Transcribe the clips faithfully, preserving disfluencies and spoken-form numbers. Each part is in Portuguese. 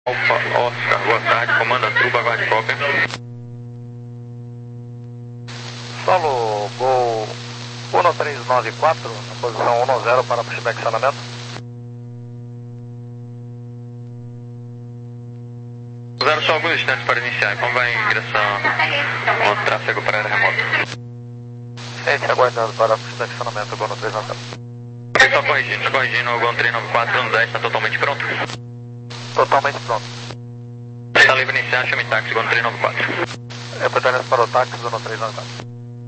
Alfa Oscar, boa tarde, comanda Truba, aguarde cópia. Solo Gol um três nove quatro, na posição um zero para pushback acionamento. Zero só alguns instantes para iniciar, como vai ingressar o tráfego para a área remota? Gente, aguardando para pushback acionamento, Gol um três nove quatro. Ok, só corrigindo, só corrigindo, o Gol três nove quatro, um dez, está totalmente pronto? Totalmente pronto. Está livre iniciar, chame táxi, Gol três nove quatro. Reportando para o táxi, Gol três nove quatro.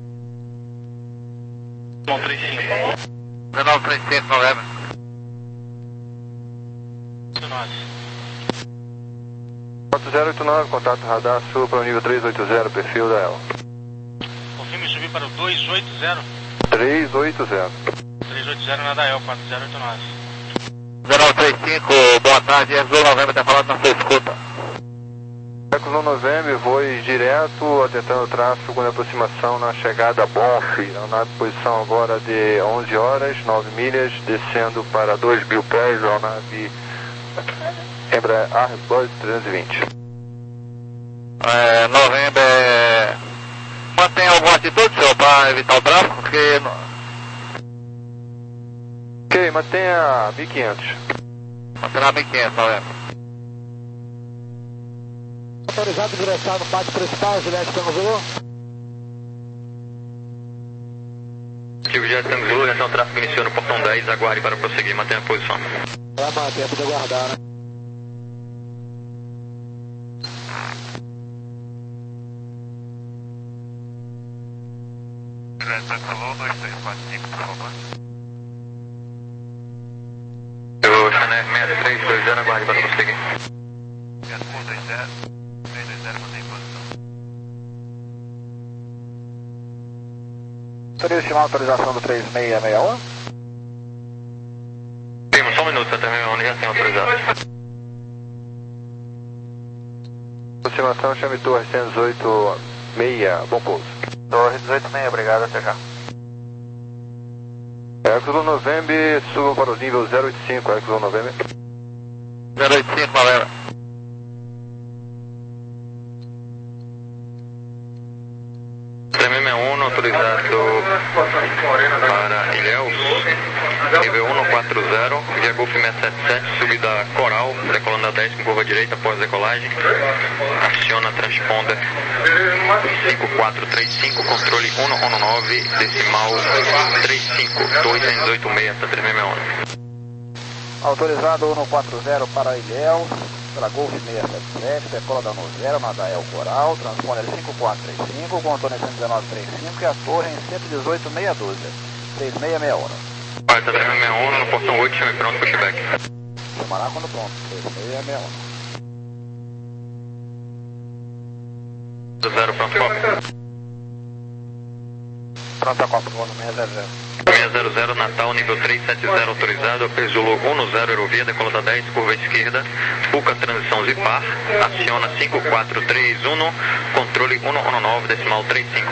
um três cinco. dezenove três cinco, novembro. quatro zero oito nove, contato radar, sul para o nível três oito zero, perfil da Ela. Confirme subir para o dois oito zero. três oito zero. três oito zero na Dael, quatro zero oito nove. dezenove três cinco, boa tarde, Exo Novembro, está falando na sua escuta. Eco Novembro, voe direto, atentando o tráfego na aproximação na chegada a Bonf, na posição agora de onze horas, nove milhas, descendo para dois mil pés, a nave Embraer Airbus trezentos e vinte. É, novembro, é... mantém alguma atitude, senhor, para evitar o tráfego? Porque... Ok, mantenha mil e quinhentos. Manterá mil e quinhentos, novembro. Autorizado ingressar no pátio principal, Juliette Tango Zulu. Ativo Jet Tango Zulu, atenção, tráfego iniciou no portão dez, aguarde para prosseguir, mantenha a posição. Vai manter, pode aguardar, né? Juliette Tango Zulu, dois três quatro cinco, por favor. Eu, Chanel seis três dois zero, aguarde para prosseguir. um dois zero, três dois zero, mantém posição. Poderia estimar a autorização do três seis seis um? Temos só um minuto, até a já tem autorizado. Aproximação, chame Torre cento e dezoito seis, bom pouso. Torre dezoito seis, obrigado, até já. Eco Novembro, suba para o nível zero oito cinco, Eco Novembro. zero oito cinco, novembro. três seis seis um, autorizado para Ilhéus, nível um quatro zero, via Golf seiscentos e setenta e sete, subida Coral, decolando a dez com curva direita após decolagem. Aciona transponder cinco quatro três cinco, controle um um nove, decimal três cinco, dois oito seis, está três seis seis um. Autorizado um quatro zero para Ilhéus, pela Golf seiscentos e setenta e sete, decola da Novera, na Dael Coral, transponder cinco quatro três cinco, contorno cento e dezenove trinta e cinco e a torre em cento e dezoito seis um dois, três seis seis um. Vai, está três seis seis um, no portão oito, chame pronto, pushback. Chamará quando pronto, três seis seis um. zero, pronto, foco. Pronto, a Copa, Gol seis zero zero. seis zero zero, Natal, nível trezentos e setenta, autorizado, Zulu um zero, Aerovia, decola da dez, curva esquerda, Puca, transição Zipar, aciona cinco quatro três um, controle um um nove, decimal três cinco.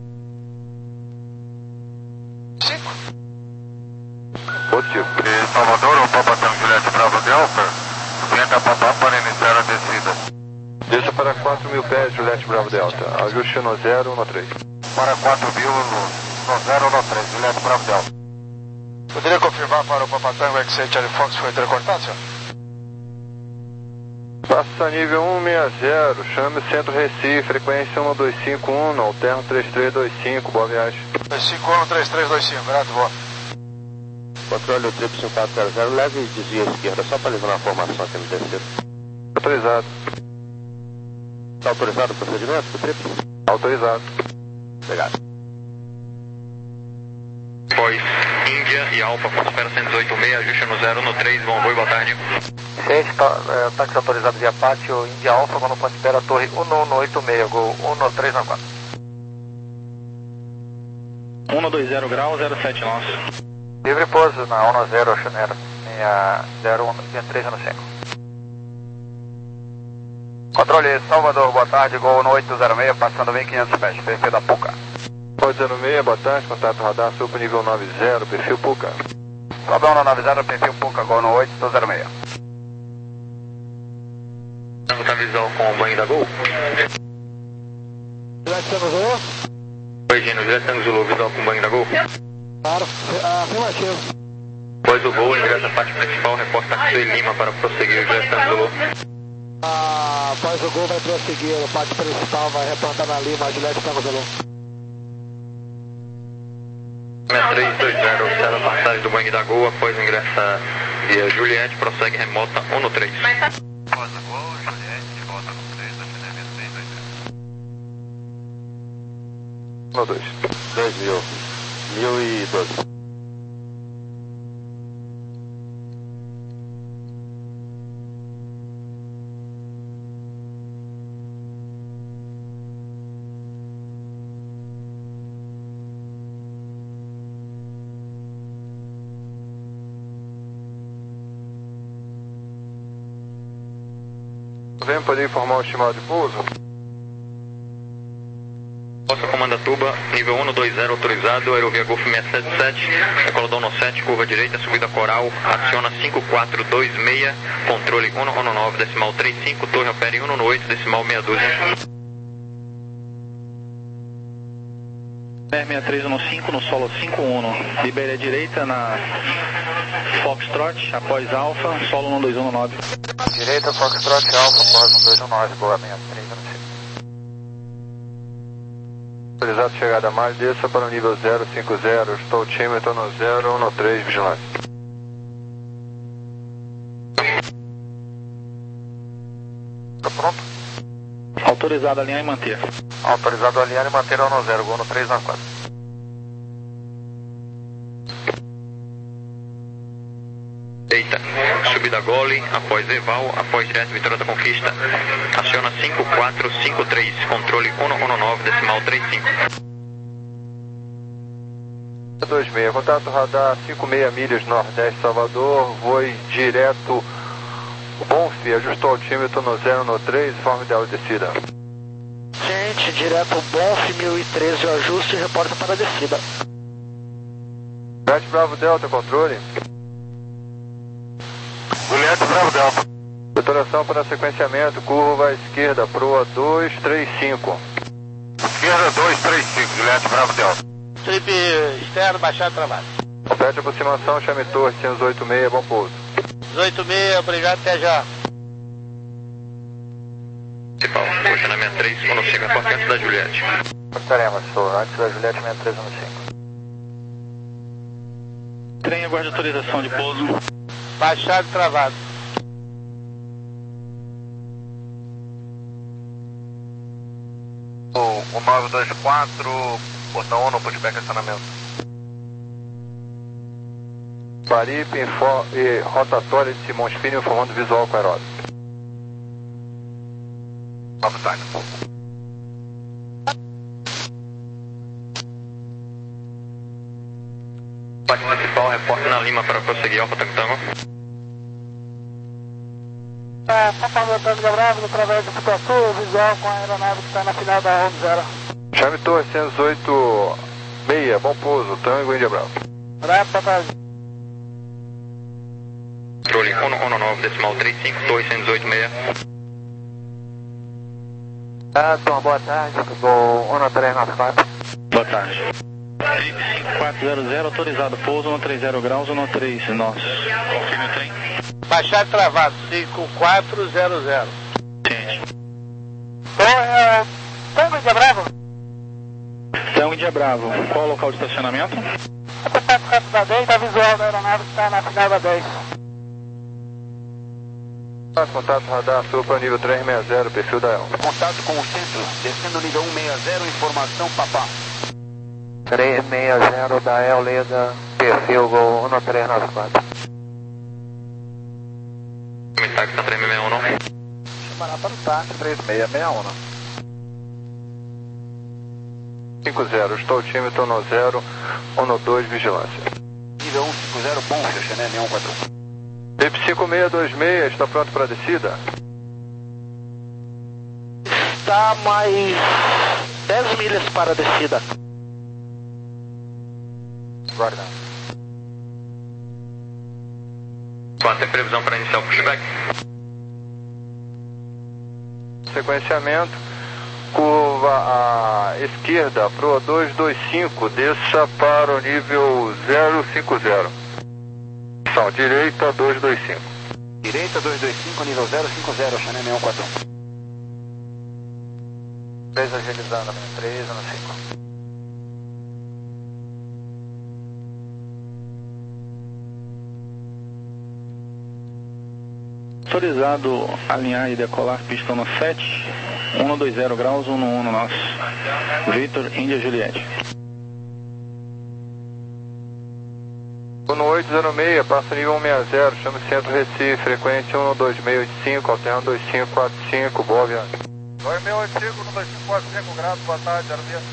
Positivo. E Salvador, o Papa Tango Juliette Bravo Delta, tenta papar para iniciar a descida. Desça para quatro mil pés, Juliette Bravo Delta. Ajuste no zero no três. Para quatro mil no zero no três, Juliette Bravo Delta. Poderia confirmar para o Papa Tango X seis Charlie Fox foi entrecortado, senhor? Passa nível cento e sessenta, chame o Centro Recife, frequência um dois cinco um, alterno três três dois cinco, boa viagem. dois cinco um, três três dois cinco, grato, boa. Controle Triplo quatro zero zero, leve e desvia à esquerda, só para levar a formação aqui no terceiro. Autorizado. Está autorizado o procedimento do Triplo? Autorizado. Obrigado. Pois, Índia e Alfa, Fosfera cento e dezoito seis, ajuste no zero no três, bom voo, boa tarde. Gente, tá, é, táxi autorizado via pátio, Índia Alfa, quando pode espera a torre um um oito seis, Gol um três nove quatro. um dois zero grau, zero sete nosso. Livre pouso na um zero, Chanera, linha zero um, linha três no cinco. Controle Salvador, boa tarde, Gol oito zero seis, passando mil e quinhentos pés, perfil da Puca. oito zero seis, boa tarde, contato radar, sul para nível noventa, perfil Puca. Salvador no noventa, perfil Puca, Gol oito zero seis. Tá visual com o banho da Gol? Juliette Tango Zulu? Oi, Gino, Juliette Tango Zulu, visual com o banho da Gol? Claro, afirmativo. Após o gol, ingressa a parte principal, reporta Axel Lima para prosseguir o Juliette Tango Zulu. Ah, após o gol vai prosseguir, a parte principal vai reportar na Lima, Juliette Tango Zulu. seis três dois zero, observa a passagem do banho da Gol, após ingressa via Juliette, prossegue remota um no três. Após o gol, Juliette, volta no três, afinamento seis dois zero. um no dois. dois mil. mil e doze. Vem poder informar o estimado de pouso? Nossa comanda Tuba, nível um dois zero autorizado, aerovia Golf seiscentos e setenta e sete, decolador no sete, curva direita, subida coral, aciona cinco quatro dois seis, controle um um nove, decimal trinta e cinco, torre opere um no oito, decimal meia dúzia. R sessenta e três no cinco, no solo cinco um, libere a direita na Foxtrot, após Alfa, solo um dois um nove. Direita, Foxtrot, Alfa, após um dois um nove, boa, sessenta e três no cinco. Autorizado chegada a mais, desça para o nível zero cinco zero, estou altímetro no zero um no três, vigilância. Tá pronto? Autorizado a alinhar e manter. Autorizado a alinhar e manter um no zero, gol no três na quatro. Eita, subida Gole, após Eval, após direto Vitória da Conquista, aciona cinco quatro cinco três, controle um um nove, decimal trinta e cinco. dois seis, contato radar cinco seis milhas nordeste Salvador, voe direto Bonf, ajustou o altímetro no zero no três, forma ideal de descida. Gente, direto Bonf mil e treze, o ajuste e reporta para a descida. Juliette Bravo Delta, controle. Juliette Bravo Delta. Deturação para sequenciamento, curva à esquerda, proa dois três cinco. Esquerda dois três cinco, Juliette Bravo Delta. Trip externo, baixado, travado. Complete aproximação, chame torre cento e oitenta e seis, bom pouso. dezoito seis, obrigado, até já. Principal, puxa na sessenta e três, um no cinco, reporte antes da Juliette. Cortaremos, sou antes da Juliette sessenta e três um no cinco. Trem aguarde autorização de pouso. Baixado, travado. O, o nove dois quatro, portão um no pushback acionamento. Paripe e rotatória de Simões Filho informando visual com aeródromo. Nove time. Parte principal, reporte na Lima para prosseguir Alfa Tango Tango. É, Papa Tango Bravo, através do Picasso, visual com a aeronave que está na final da onze zero. Chame torre cento e oito seis, bom pouso, Tango Índia Bravo. Bravo, Papa. Controle um um nove, decimal trinta e cinco, torre cento e dezoito seis. Ah, Tom, boa tarde, vou um no três na quatro. Boa tarde. cinco quatro zero zero, autorizado pouso no trinta graus, um no três, nosso. Confirme o trem. Baixado travado, cinco quatro zero zero. Gente. Torre, Tango Índia Bravo. Tango Índia Bravo, qual é o local de estacionamento? Contato com da dez, a visual da aeronave que está na final da dez. Contato radar sul para nível trezentos e sessenta, perfil da El. Contato com o centro, descendo nível cento e sessenta, informação papá. trezentos e sessenta da El, Leda, perfil Gol um no três nove quatro. Comentário que está trezentos e sessenta e um. Chamará para o táxi trezentos e sessenta e um. cinco zero, estou altímetro no zero um no dois, vigilância. Nível cento e cinquenta, bom, Chanel um quatro um. P I P cinco seis dois seis, está pronto para a descida? Está mais dez milhas para a descida. Guarda. Qual tem previsão para iniciar o pushback? sequenciamento, curva à esquerda, Proa dois dois cinco, desça para o nível zero cinco zero. Então, direita dois dois cinco. Direita dois dois cinco, nível zero cinco zero, Channel seis um quatro um. três agilizando, três no cinco. Autorizado alinhar e decolar pista no sete, um dois zero graus, um um nosso. Victor, Índia, Juliette. um oito zero seis, passa nível cento e sessenta, chama Centro Recife, frequência um dois seis oito cinco, alternando dois cinco quatro cinco, boa viagem. dois seis oito cinco, um dois cinco quatro cinco graus, boa tarde, zero dia.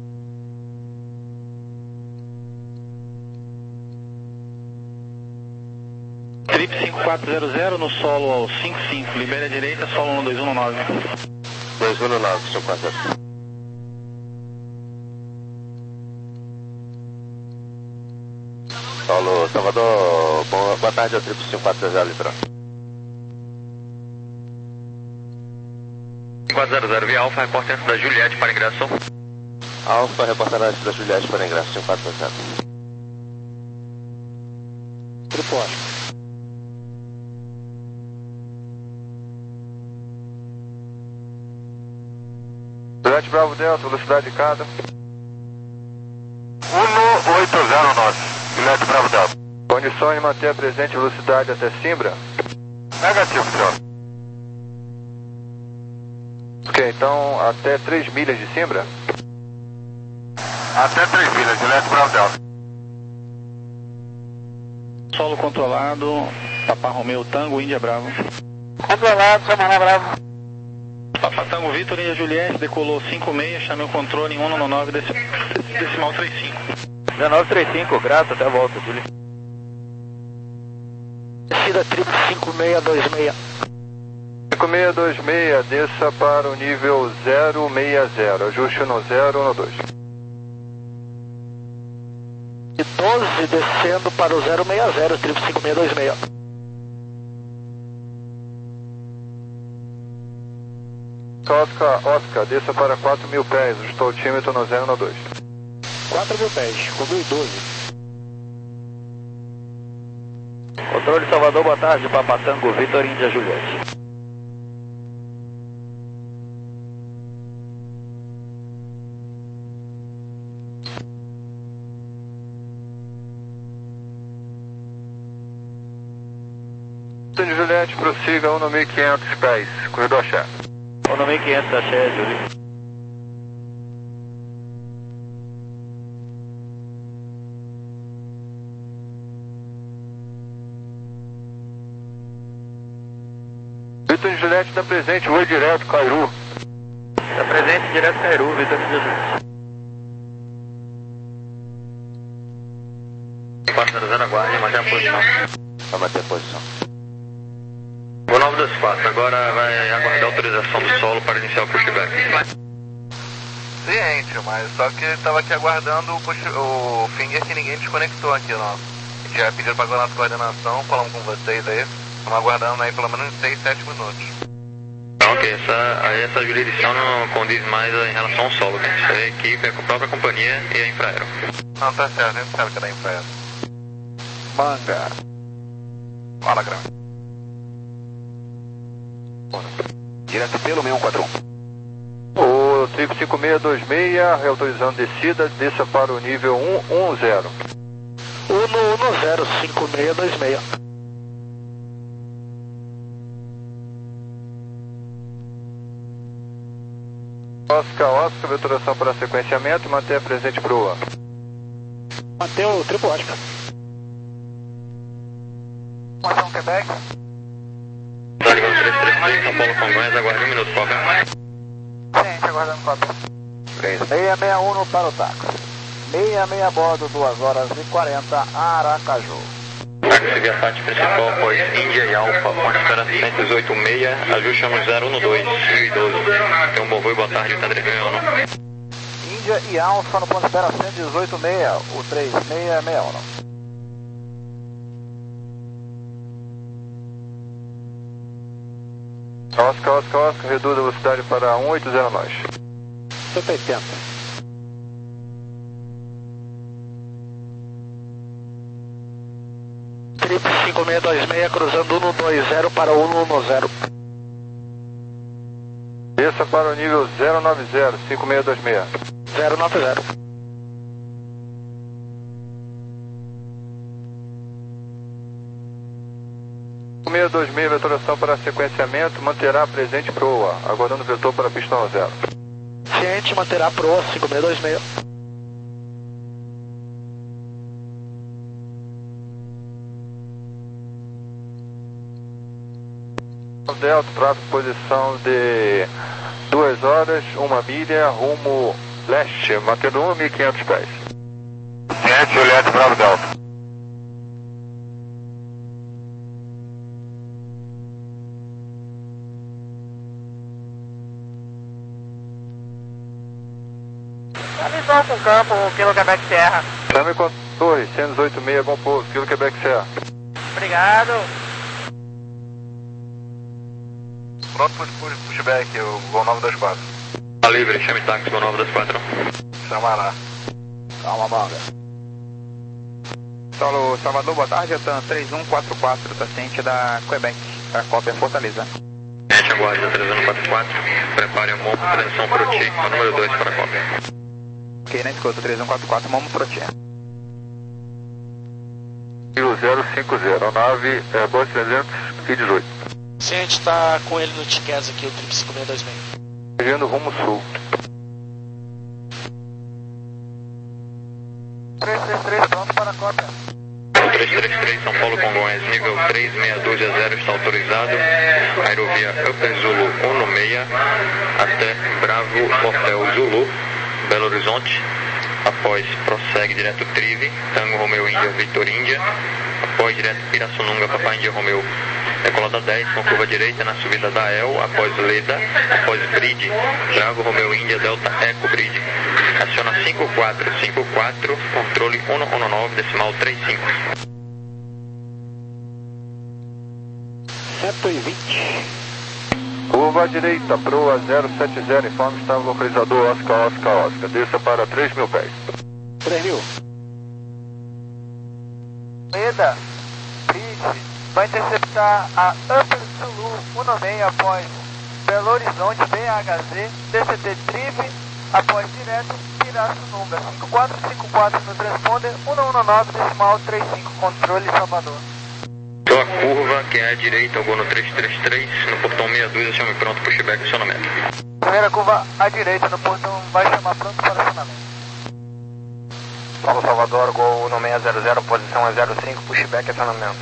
Trip cinco quatro zero zero no solo ao cinco cinco, libera a direita, solo um dois um nove. dois um nove, cinco quatro zero. Solo, Salvador, boa, boa tarde, é o Trip cinco quatro zero zero, Litrão. cinco quatro zero zero, via Alfa, reportante da Juliette para ingresso. Alfa, reportagem da Juliette para ingresso, cinco quatro zero zero. Tripote. Juliette Bravo Delta, velocidade de cada. um oito zero nove, Juliette Bravo Delta. Condições de manter a presente velocidade até Simbra? Negativo, senhor. Ok, então até três milhas de Simbra? Até três milhas, Juliette Bravo Delta. Solo controlado, Papa Romeo Tango, Índia Bravo. Controlado, Samana Bravo. Papa Tango Victor, Índia Juliette, decolou cinco seis, chamei o controle em um nove deci, decimal trinta e cinco. dezenove trinta e cinco, grato, até a volta, Júlio. Descida Trip cinco seis dois seis. cinco seis dois seis, desça para o nível zero seis zero, ajuste no zero no dois. E doze descendo para o zero seis zero, Trip cinco seis dois seis. Oscar, Oscar, desça para quatro mil pés, ajuste o altímetro no zero no dois. quatro mil pés, cobriu doze. Controle Salvador, boa tarde, Papatango, Vitor, Índia, Juliette. Vitor Juliette, prossiga um no mil e quinhentos pés, corredor chefe. um no mil e quinhentos, axé, Júlio. Vitor Juliette está presente, voo direto, Cairu. Está presente, direto Cairu, Vitor Juliette. quatro zero zero, aguarde, manter a posição. Vai manter a posição. Voo nove dois quatro, agora vai aguardar a autorização do solo para iniciar o pushback. Ciente, mas só que estava aqui aguardando o, push, o finger que ninguém desconectou aqui, não. A gente já pediu para a nossa coordenação, falamos com vocês aí. Estamos aguardando aí pelo menos seis, sete minutos. Ok, essa, aí essa jurisdição não condiz mais em relação ao solo, né? Isso é a equipe, é a própria companhia e a Infraero. Não, tá certo, a gente sabe que é da Infraero. Manga. Fala, grande. Direto pelo seis um quatro um. O Trip cinco seis dois seis, reautorizando descida, desça para o nível um um zero. um um zero cinco seis dois seis. Oscar, Oscar, veturação para sequenciamento e manter a presente proa. Mantém o triplo Oscar. Ação Quebec. Tá ligando três três três, São Paulo Congonhas, aguarde um minuto, qual é? Gente, aguardando cópia. seis seis um para o táxi. seis seis a bordo, duas horas e quarenta, Aracaju. Táxi via F A T principal, após Índia e Alfa, com espera cento e dezoito seis, ajuste no zero no dois, mil e doze. Tem um bom voo e boa tarde, Tandre Reunião. Índia e Alfa no ponto de espera cento e dezoito seis, o três seis seis um. Oscar, Oscar, Oscar, reduz a velocidade para cento e oitenta nós. cento e oitenta. Trip cinco seis dois seis, cruzando cento e vinte para cento e dez. Desça para o nível zero nove zero, cinco seis dois seis. zero nove zero. cinco seis dois seis, vetoração para sequenciamento, manterá presente proa, aguardando o vetor para pistão zero. Ciente, manterá proa cinco seis dois seis. Delta, tráfego posição de duas horas, uma milha, rumo leste, mantendo um mil e quinhentos pés. Ciente, Juliette, Bravo Delta. Avisou com o campo, Kilo Quebec Serra. Chame com a torre, cento e oito seis, bom pouso, Kilo Quebec Serra. Obrigado. Pronto para o pushback, o Gol nove dois quatro. Tá livre, chame táxi, Gol nove dois quatro. Chama lá. Calma, manga. Solo Salvador, boa tarde, Atan três um quatro quatro, tá ciente da Quebec, a cópia Fortaleza. Ciente, aguarda três um quatro quatro, prepare a Momo, transição para o T, número dois para a cópia. Ok, na escuta, três um quatro quatro, Momo pro T. Nível zero cinco zero, nave Airbus trezentos e dezoito. Ciente, tá com ele no Tiquez aqui, o Trip cinco seis dois seis. Seguindo rumo sul. três três três, pronto para a cópia. três três três, São Paulo Congonhas, nível três seis dois zero está autorizado. Aerovia Upper Zulu um seis até Bravo Hotel Zulu, Belo Horizonte. Após prossegue direto Trive, Tango Romeo Índia Victor Índia. Após direto Pirassununga, Papai Índia Romeo, decolada dez com curva direita na subida da E L, após Leda, após Bridge, Bravo Romeo Índia Delta Eco Bridge. Aciona cinco quatro cinco quatro, controle cento e dezenove, decimal trinta e cinco. cento e vinte. Curva à direita, proa zero sete zero, informe estava localizador Oscar, Oscar, Oscar. Desça para três mil pés. três mil. Leda, Bridge, vai interceptar a Upper Zulu um seis após Belo Horizonte B H Z, D C T Trive, após direto Pirassununga, cinco quatro cinco quatro no transponder, cento e dezenove, decimal trinta e cinco, controle Salvador. Sua curva, que é à direita, o no três três três, no portão sessenta e dois, chame pronto, pushback, acionamento. Primeira curva à direita no portão, vai chamar pronto para acionamento. Solo Salvador, Gol um seis zero zero, posição é zero cinco, pushback, acionamento.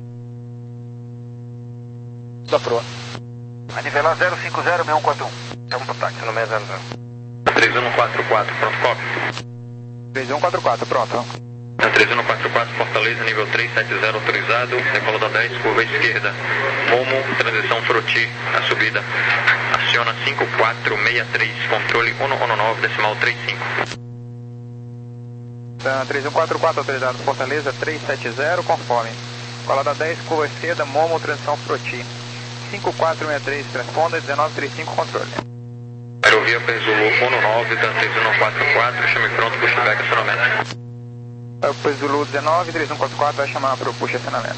Da proa. A nivelar zero cinco zero, seis um quatro um. Chama pro táxi no seis zero zero. três um quatro quatro, pronto, cópia. três um quatro quatro, pronto. três um quatro quatro, Fortaleza, nível três sete zero autorizado, decolada dez, curva esquerda. Momo, transição Froti, a subida. Aciona cinco quatro seis três, controle cento e dezenove, decimal trinta e cinco. Atan três um quatro quatro, autorizado Fortaleza, três sete zero, conforme. Colada dez, curva esquerda, Momo, transição Froti. cinco quatro seis três, transponder, dezenove trinta e cinco, controle. Aerovia Perzulu um nove, Dan três um quatro quatro, chame pronto, pushback, acionamento. Upper Zulu dezenove, três um quatro quatro, vai chamar para o push acionamento.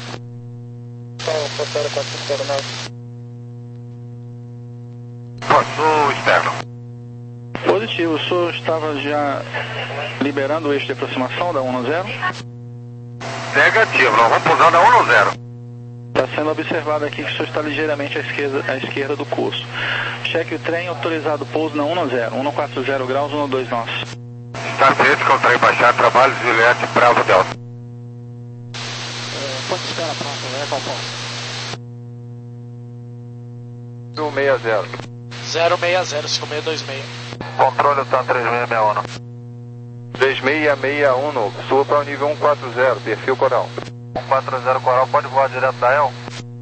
Sul externo. Positivo, o senhor estava já liberando o eixo de aproximação da um zero? Negativo, nós vamos pousar da um zero. Está sendo observado aqui que o senhor está ligeiramente à esquerda, à esquerda do curso. Cheque o trem, autorizado pouso na um zero, cento e quarenta graus, cento e vinte nós. Está ciente que eu trem baixar, trabalho, Juliette, Bravo Delta. Quanto espera pronto, né, Galpão? cento e sessenta. zero seis zero, cinco seis dois seis. Controle TAM três seis seis um. três seis seis um, suba para o nível cento e quarenta, perfil Coral. cento e quarenta Coral, pode voar direto da E L?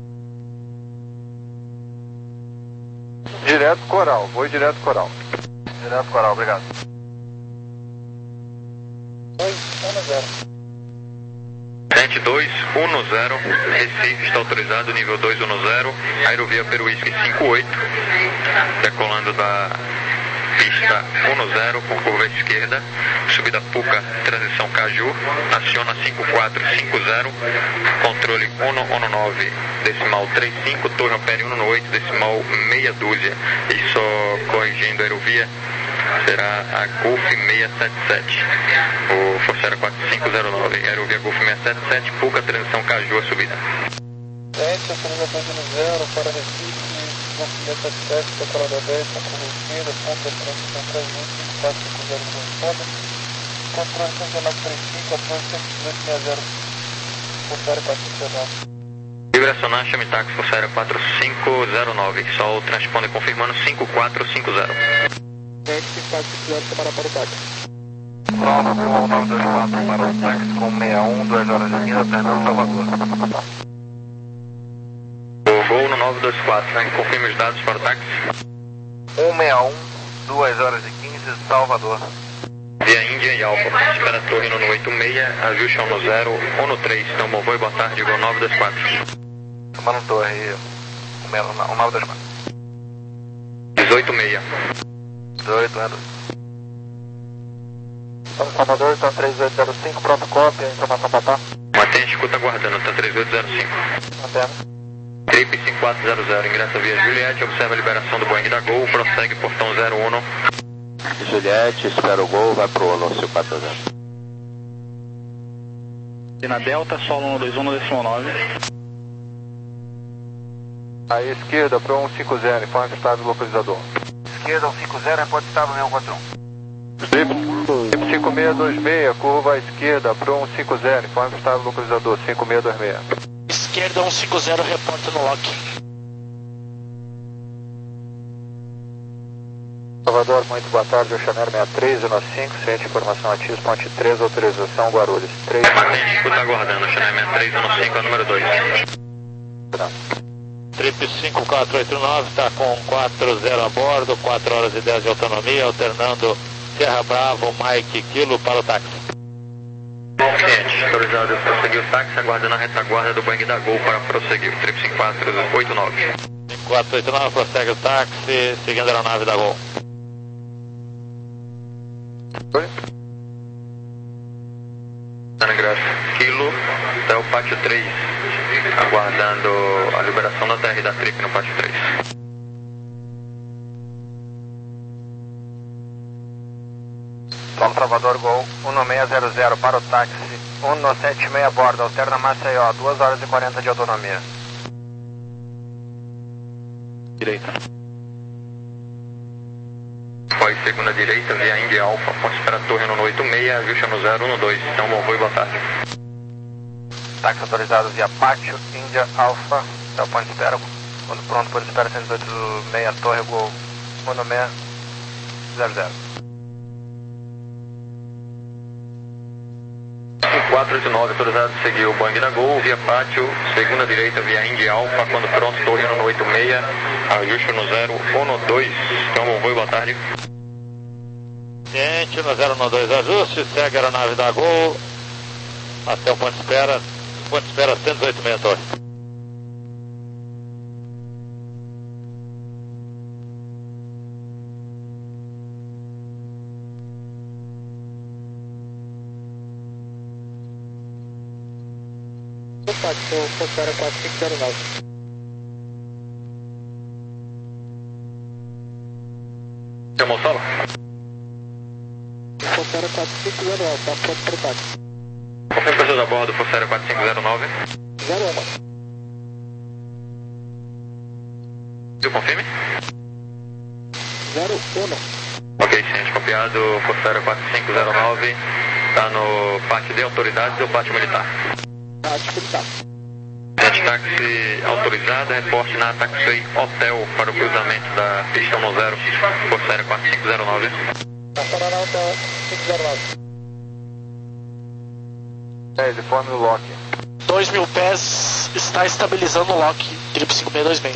Direto Coral, vou direto Coral. Direto Coral, obrigado. dois um zero. sete dois um zero, Recife, está autorizado, nível dois um zero, aerovia Peruísque cinco oito, decolando da pista um zero com curva esquerda, subida Puca, transição Caju, aciona cinco quatro cinco zero, controle um um nove, decimal trinta e cinco, torre opere um oito, decimal meia dúzia, e só corrigindo a aerovia, será a Golf seiscentos e setenta e sete, o Força Aérea quatro cinco zero nove, aerovia Golf seiscentos e setenta e sete, Puca, transição Caju, a subida. sete, autorização de zero para Recife, Golf seiscentos e setenta e sete, decolada dez, com curva esquerda, ponta, transição Caju, cinco quatro cinco zero, corresponda, controle cento e dezenove trinta e cinco, apoio cento e dezoito sessenta, Força Aérea quatro cinco zero nove. Vibracionar, chame táxi, Força Aérea quatro cinco zero nove, só o transponder confirmando cinco quatro cinco zero. cinco quatro cinco zero, para para o táxi. Nova com nove dois quatro para o táxi com sessenta e um, duas horas de quinze, Fernando Salvador. O Gol no nove dois quatro, né? Confirme os dados para o táxi. cento e sessenta e um, duas horas e quinze, Salvador. Via Índia e Alfa, espera a torre no oito seis, ajuste no zero, um três, então bom voo e boa tarde, Gol nove dois quatro. Tomando torre, um nove dois quatro. dezoito seis. dezoito, é dois. Salvador, está três oito zero cinco, pronto, cópia, informação para tá. Mantém a escuta aguardando, está três oito zero cinco. Mantendo. Trip cinco quatro zero zero, ingressa via Juliette, observa a liberação do Boeing da Gol, prossegue portão zero um. Juliette, espera o Gol, vai pro Alonso quatro zero. E na Delta, solo um dois um, decimal nove. À esquerda, para um cinco zero, informe estado localizador. Esquerda, um cinco zero, repórter estado seis um quatro um. Trip cinco seis dois seis, curva à esquerda, para um cinco zero, informe estado localizador, cinco seis dois seis. Esquerda um cinco zero, reporta no lock. Salvador, muito boa tarde, Oceaneiro sessenta e três, zero cinco, ciente informação ativa, ponte três, autorização Guarulhos. três. Mantém escuta aguardando, Chanel sessenta e três, zero cinco, é o número dois. Trip cinco quatro oito nove, está com quatro zero a bordo, quatro horas e dez de autonomia, alternando Serra Bravo, Mike, Kilo para o táxi. Bom, cliente, autorizado a prosseguir o táxi, aguardando a retaguarda do Boeing da Gol para prosseguir, Trip cinco quatro oito nove. cinco quatro oito nove, prossegue o táxi, seguindo a aeronave da Gol. Oi? Ingresso Kilo até o pátio três, aguardando a liberação da T R da Trip no pátio três. Tom Salvador Gol, um seis zero zero para o táxi, um sete seis a bordo, alterna Maceió, duas horas e quarenta de autonomia. Direita. Após segunda direita, via Índia Alfa, ponte espera torre no oito seis, ajuste no zero um dois, então bom voo e boa tarde. Táxi autorizado via Pátio, Índia Alfa, até o ponto de espera, quando pronto, ponto de espera cento e dezoito seis, torre Gol, um seis zero zero. cinco quatro oito nove, autorizado a seguir o Boeing da Gol, via Pátio, segunda direita, via Índia Alfa, quando pronto, torre no oito seis, ajuste no zero um dois, então bom voo e boa tarde. Ciente, no zero um dois ajuste, segue a aeronave da Gol, até o ponto de espera, ponto de espera cento e dezoito seis torre. Força Aérea quatro cinco zero nove. Chamou solo? Força Aérea quatro cinco zero nove, está pronto para o táxi. Confirme pessoas a bordo, Força Aérea quatro cinco zero nove. zero um. Viu, confirme? zero um. Ok, ciente, copiado, Força Aérea quatro cinco zero nove, está no pátio de autoridades ou pátio militar? Táxi militar. Gente, táxi autorizado, reporte na Taxi Hotel para o cruzamento da pista um zero, Força Aérea quatro cinco zero nove. Nacional Hotel cinco zero nove. dez, informe o lock. dois mil pés, está estabilizando o lock, Trip cinco seis dois seis.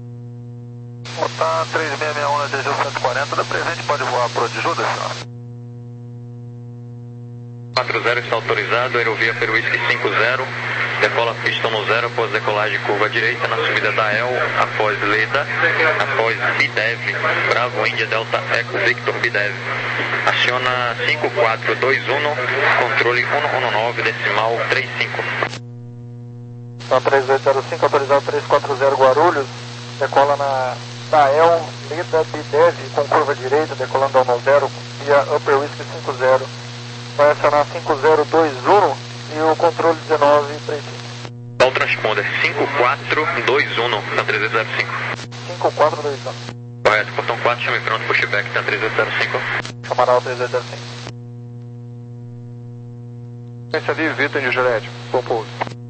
Botar três seis seis um na D G cento e quarenta, da presente pode voar pro de Judas, senhor? quatro zero está autorizado, aerovia Peru Whisky cinco zero, decola pista no zero após decolagem curva direita na subida da E L, após Leda, após Bidev, Bravo Índia Delta Eco Victor Bidev. Aciona cinco quatro dois um, controle um um nove, decimal trinta e cinco. Então três oito zero cinco, autorizado três quatro zero Guarulhos, decola na da E L, Leda Bidev com curva direita, decolando ao zero via Upper Whisky cinco zero. Vai acionar cinco zero dois um e o controle dezenove trinta e cinco. Qual transponder? cinco quatro dois um, tá três oito zero cinco. cinco quatro dois um. Correto, portão quatro, chame pronto, pushback, tá três oito zero cinco. Camaral três oito zero cinco. Esse ali, Vitor de Juliette, bom pouso.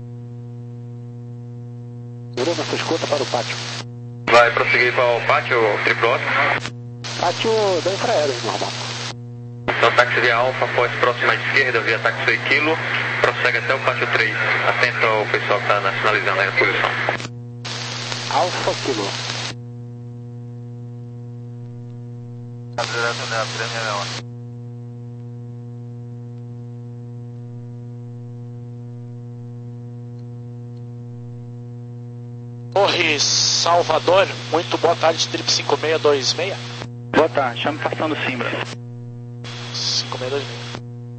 Durou nossa escuta para o pátio. Vai prosseguir para o pátio, triplo Oscar? Pátio da Infraero, normal. Então táxi via Alfa, após próxima à esquerda, via táxi Kilo, prossegue até o pátio três. Atento ao pessoal que está sinalizando aí a posição. Alfa Kilo. Torre Salvador, muito boa tarde, trip cinco seis dois seis. Boa tarde, chame passando Simbra. cinco seis dois seis.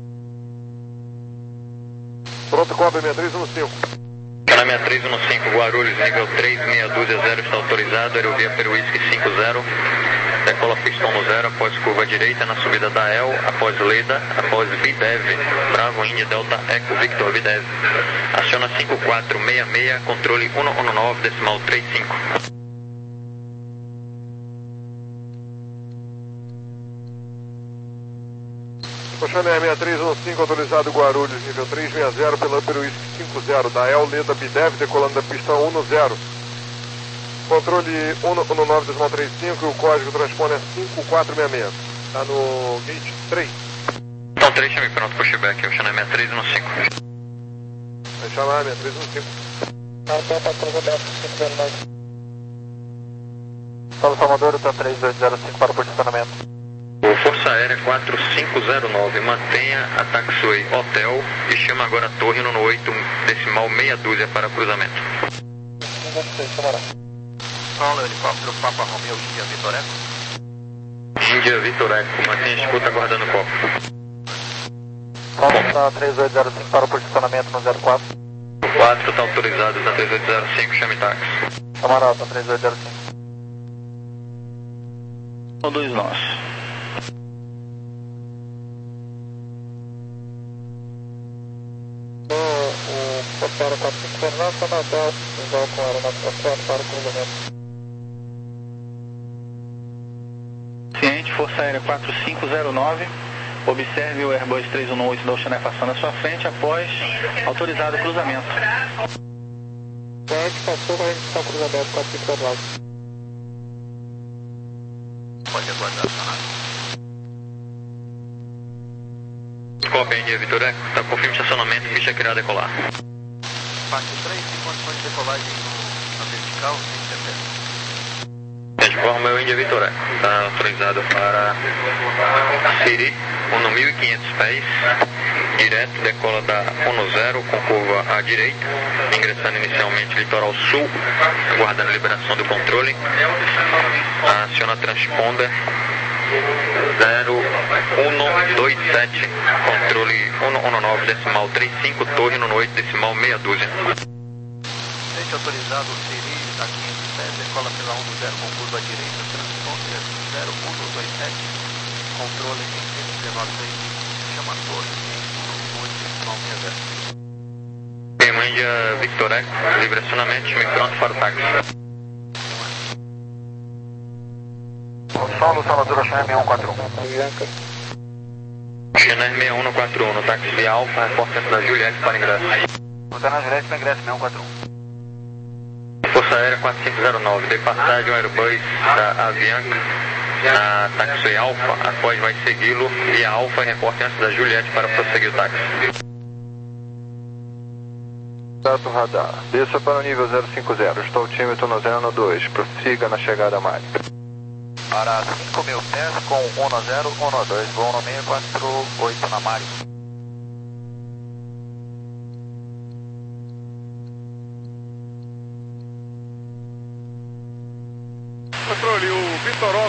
Pronto, cobre seis três um cinco. Canal seis três um cinco, Guarulhos, nível três, meia dúzia zero, está autorizado, aerovia Peru Whisky cinco zero, decola pistão no zero, após curva direita na subida da E L, após Leda, após Bidev, Bravo Índia Delta Eco Victor Bidev. Aciona cinco quatro seis seis, controle um um nove, decimal trinta e cinco. Coxané seis três um cinco, autorizado Guarulhos, nível três seis zero, pela Upper Whisky cinco zero, da E L, Leda Bidev, decolando da pista um zero. Controle um um nove, decimal trinta e cinco, e o código transponder é cinco quatro seis seis. Está no gate três. Então três, chame pronto, pushback, eu chamo seis três um cinco. Vai chamar seis três um cinco. Paulo Salvador, está três oito zero cinco para o posicionamento. Força Aérea quatro cinco zero nove, mantenha a taxiway Hotel e chama agora a torre no oito, decimal meia dúzia para cruzamento. Paulo, helicóptero Papa Romeo Índia Vitor Eco. Índia Vitor Eco, mantenha a escuta aguardando o copo. Paulo está três oito zero cinco para o posicionamento no zero quatro. O quatro está autorizado, está três oito zero cinco, chame táxi. Camaral, está três oito zero cinco. São dois nós. Para quatro cinco zero nove, está na Delta, igual com a aeronave para o cruzamento. Ciente, Força Aérea quatro cinco zero nove, observe o Airbus três um oito da Oceané passando à sua frente após autorizado o cruzamento. Ciente, passou, vai registrar o cruzamento quatro cinco zero nove. Pode aguardar, acionado. Cópia, Índia Vitor Eco, está confirme estacionamento, ficha que irá decolar. Parte três, tem condições de decolagem na vertical, De forma, o Índia Vitor Eco está autorizado para Siri, mil e quinhentos pés, direto, decola da um zero com curva à direita, ingressando inicialmente litoral sul, aguardando liberação do controle, aciona transponder zero um dois sete, controle um um nove, decimal trinta e cinco, torre no oito, decimal meia dúzia. Gente autorizado, Siri, a quinze pés, decola pela um zero com curva à direita, transponder zero um dois sete, controle em cento e dezenove trinta e cinco, chama a torre em um oito, decimal meia zero. Índia Victor Eco, livre acionamento, chame pronto para o táxi. Solo Salvador, Oceané seis um quatro um. Oceané seis um quatro um, no táxi via Alfa, reportante da Juliette para ingresso. Está na Juliette para ingresso seis um quatro um. Força Aérea quatro cinco zero nove, de passagem ao Airbus da Avianca na taxiway Alfa, após vai segui-lo via Alfa e reporte antes da Juliette para prosseguir o táxi. Contato radar, desça para o nível zero cinco zero, estou altímetro no zero dois, prossiga na chegada a Mari. Para cinco mil pés com um zero um dois, voo no seis quatro oito na Mari.